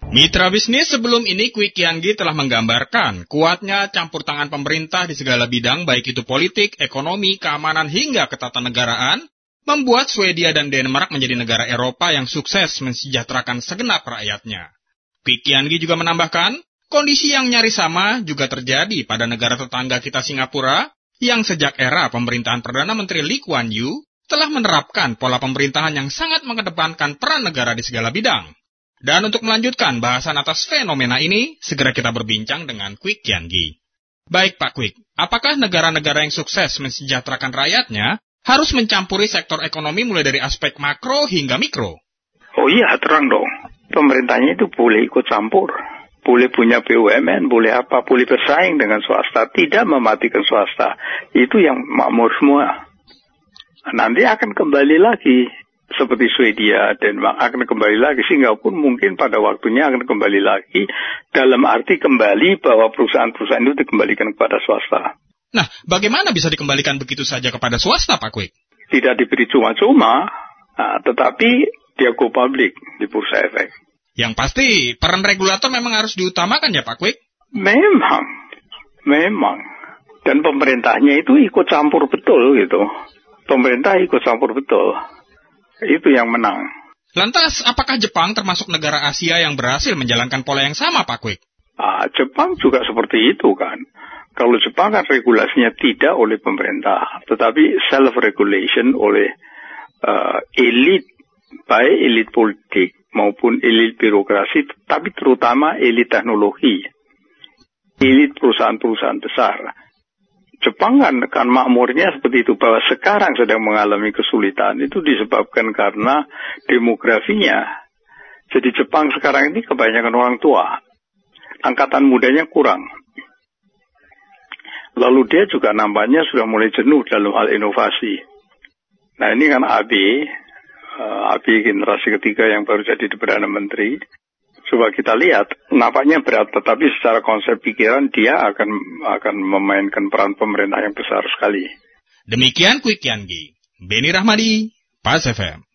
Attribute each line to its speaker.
Speaker 1: Mitra bisnis sebelum ini Kwi Kian-gi telah menggambarkan kuatnya campur tangan pemerintah di segala bidang baik itu politik, ekonomi, keamanan hingga ketatanegaraan, membuat Swedia dan Denmark menjadi negara Eropa yang sukses mensejahterakan segenap rakyatnya. Kwi Kian-gi juga menambahkan, kondisi yang nyaris sama juga terjadi pada negara tetangga kita Singapura, yang sejak era pemerintahan Perdana Menteri Lee Kuan Yew telah menerapkan pola pemerintahan yang sangat mengedepankan peran negara di segala bidang. Dan untuk melanjutkan bahasan atas fenomena ini, segera kita berbincang dengan Kwi Kian-gi. Baik Pak Kwi, apakah negara-negara yang sukses mensejahterakan rakyatnya harus mencampuri sektor ekonomi mulai dari aspek makro hingga mikro?
Speaker 2: Oh iya, terang dong. Pemerintahnya itu boleh ikut campur. Boleh punya BUMN, boleh apa, boleh bersaing dengan swasta, tidak mematikan swasta. Itu yang makmur semua. Nanti akan kembali lagi. Seperti Swedia, Denmark akan kembali lagi. Singapura mungkin pada waktunya akan kembali lagi. Dalam arti kembali bahwa perusahaan-perusahaan itu dikembalikan kepada swasta.
Speaker 1: Nah, bagaimana bisa dikembalikan begitu saja kepada swasta, Pak Kwi?
Speaker 2: Tidak diberi cuma-cuma, tetapi dia go public di bursa efek.
Speaker 1: Yang pasti, peran regulator memang harus diutamakan ya, Pak Kwi?
Speaker 2: Memang. Dan pemerintahnya itu ikut campur betul gitu. Pemerintah ikut campur betul. Itu yang menang.
Speaker 1: Lantas, apakah Jepang termasuk negara Asia yang berhasil menjalankan pola yang sama, Pak Kwi?
Speaker 2: Jepang juga seperti itu kan. Kalau Jepang kan regulasinya tidak oleh pemerintah, tetapi self-regulation oleh elit, baik elit politik maupun elit birokrasi, tapi terutama elit teknologi, elit perusahaan-perusahaan besar. Jepang kan makmurnya seperti itu, bahwa sekarang sedang mengalami kesulitan. Itu disebabkan karena demografinya. Jadi Jepang sekarang ini kebanyakan orang tua. Angkatan mudanya kurang. Lalu dia juga nampaknya sudah mulai jenuh dalam hal inovasi. Nah ini kan AB generasi ketiga yang baru jadi Perdana Menteri. Coba kita lihat, nampaknya berat, tetapi secara konsep pikiran dia akan memainkan peran pemerintah yang besar sekali.
Speaker 1: Demikian Kwi Kian-gi. Beni Rahmadi, Pas FM.